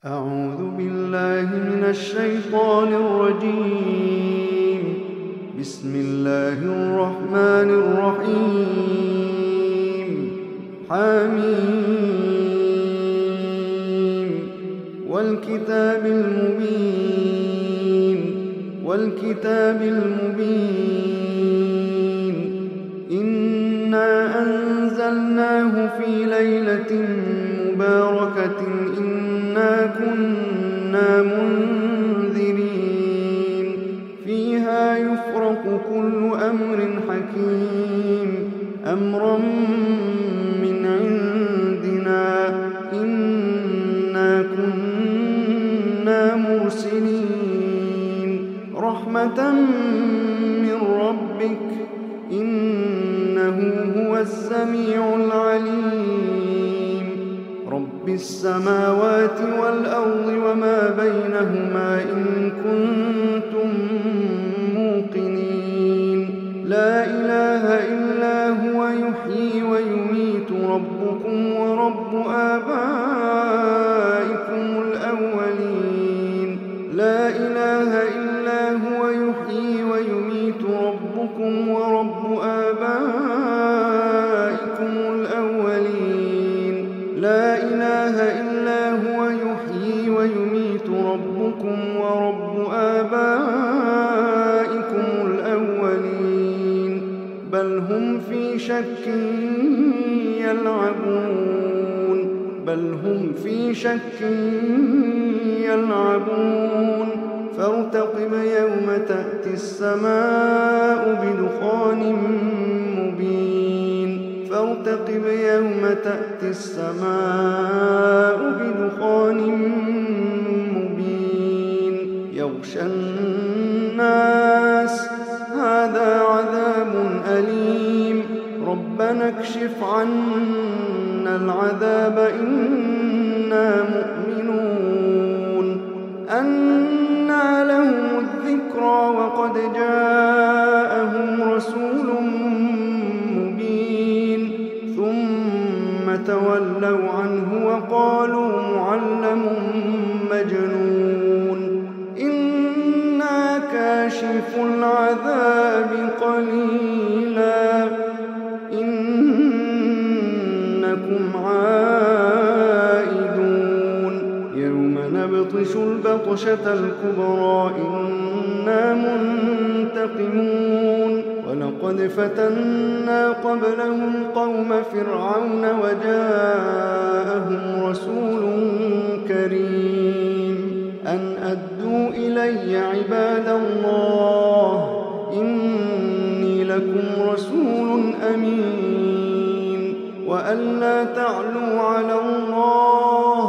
أعوذ بالله من الشيطان الرجيم. بسم الله الرحمن الرحيم. حميم والكتاب المبين إنا أنزلناه في ليلة مباركة إنا كنا منذرين فيها يفرق كل أمر حكيم أمرا من عندنا إنا كنا مرسلين رحمة من ربك إنه هو السميع العليم رب السماوات والأرض وما بينهما إن كنتم موقنين لا إله إلا هو يحيي ويميت ربكم ورب آبائكم الأولين لا إله إلا هو يحيي ويميت ربكم ورب آبائكم الأولين لا إله إلا هو يحيي ويميت ربكم ورب آبائكم الأولين بل هم في شك يلعبون فارتقب يوم تأتي السماء بدخان مبين يغشى الناس هذا عذاب أليم ربنا اكشف عنا العذاب إنا مؤمنون أنى لهم الذكرى وقد جاءهم رسول مبين ثم تولوا عنه وقالوا معلم مجنون إنا كاشف العذاب قليلا إنكم عائدون يوم نبطش البطشة الكبرى إنا منتقمون ولقد فتنا قبلهم قوم فرعون وجاءهم رسول كريم أن أدوا إلي عباد الله إني لكم رسول أمين وأن لا تعلوا على الله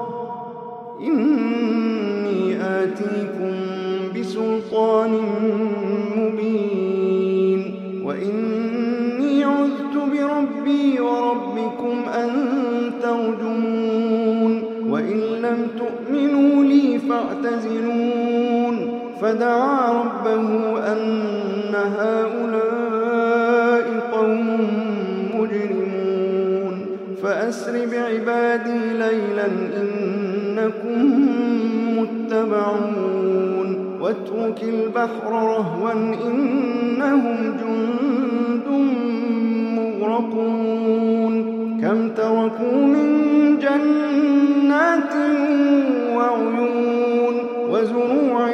إني آتيكم بسلطان مبين وإني عذت بربي وربكم أن ترجمون وإن لم تؤمنوا لي فاعتزلون فدعا ربه أن هؤلاء قوم مجرمون فأسر بعبادي ليلا إنكم متبعون واترك البحر رهوا إنهم جند مغرقون كم تركوا من جنات وعيون وزروع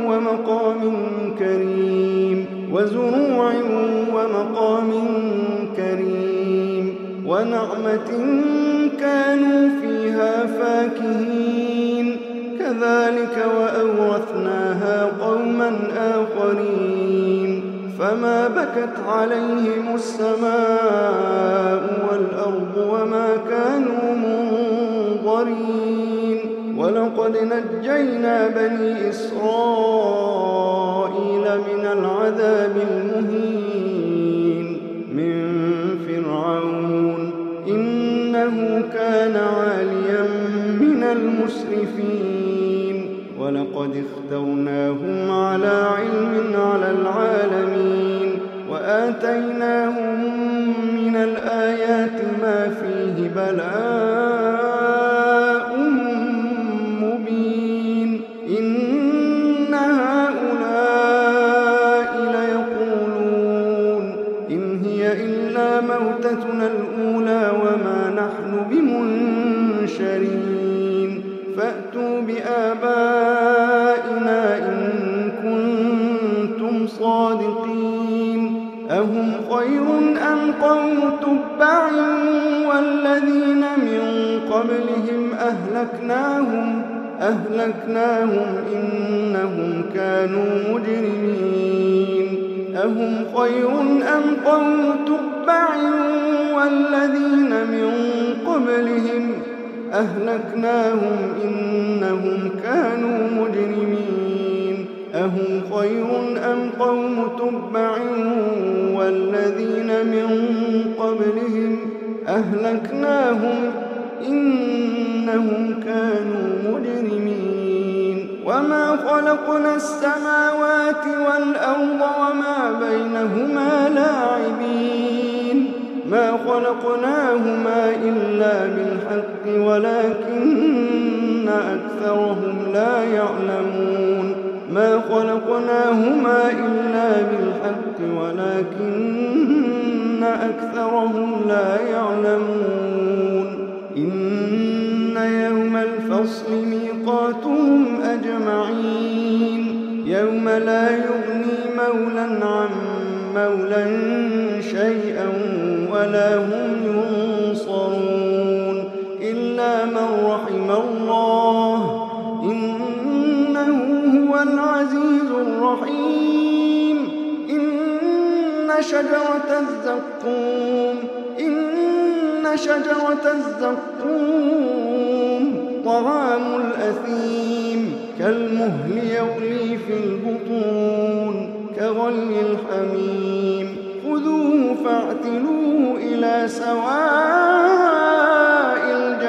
ومقام كريم ونعمة كانوا فيها فاكهين كذلك وأورثناها قوما آخرين فما بكت عليهم السماء والأرض وما كانوا منظرين ولقد نجينا بني إسرائيل من العذاب المهين من فرعون إنه كان عاليا من المسرفين ولقد اخترناهم على علم على العالمين وآتيناهم من الآيات ما فيه بلاء موتتنا الأولى وما نحن بمنشرين فأتوا بآبائنا إن كنتم صادقين أهم خير أم قوم تبع والذين من قبلهم أهلكناهم إنهم كانوا مجرمين أهم خير أم قوم تبع والذين من قبلهم أهلكناهم إنهم كانوا مجرمين أهم خير أم قوم تبع والذين من قبلهم أهلكناهم إنهم كانوا مجرمين وما خلقنا السماوات والأرض وما بينهما لاعبين ما خلقناهما إلا بالحق ولكن أكثرهم لا يعلمون ما خلقناهما إلا بالحق ولكن أكثرهم لا يعلمون إن يوم الفصل ميقاتهم أجمعين يوم لا يغني مولى عن مولى شيئا ولا هم ينصرون إلا من رحم الله إنه هو العزيز الرحيم إن شجرة الزقوم طعام الأثيم كالمهل يغلي في البطون كغلي الحميم خذوه فاعتلوه إلى سواء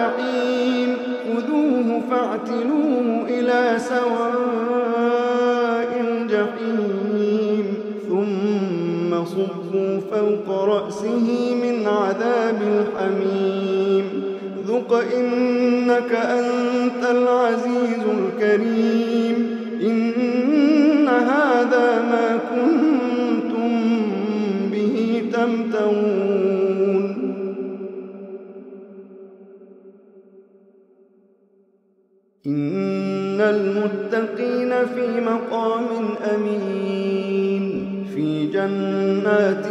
الجحيم ثم صبوا فوق رأسه من عذاب الحميم ذق إنك أنت العزيز الكريم إن هذا ما كنتم به تمترون إن المتقين في مقام أمين في جنات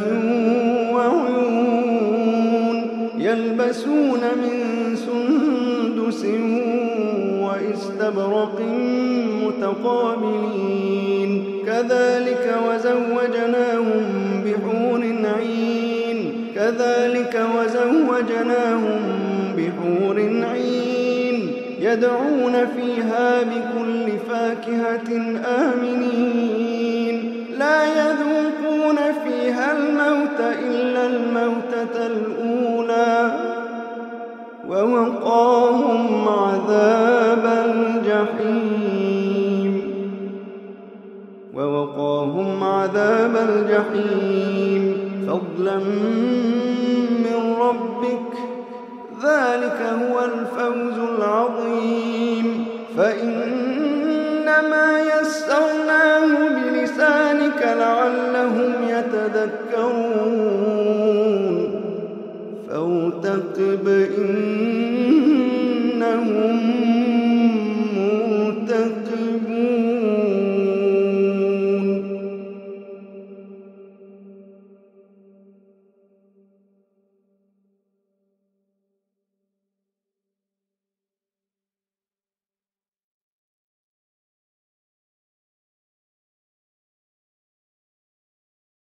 وعيون يلبسون من سندس وإستبرق متقابلين كذلك وزوجناهم بحور عين يدعون فيها بكل فاكهة آمنين لا يذوقون فيها الموت إلا الموتة الأولى ووقاهم عذاب الجحيم فضلا من ربك ذلك هو الفوز العظيم فإنما يسرناه بلسانك لعلهم يتذكرون فارتقب إنهم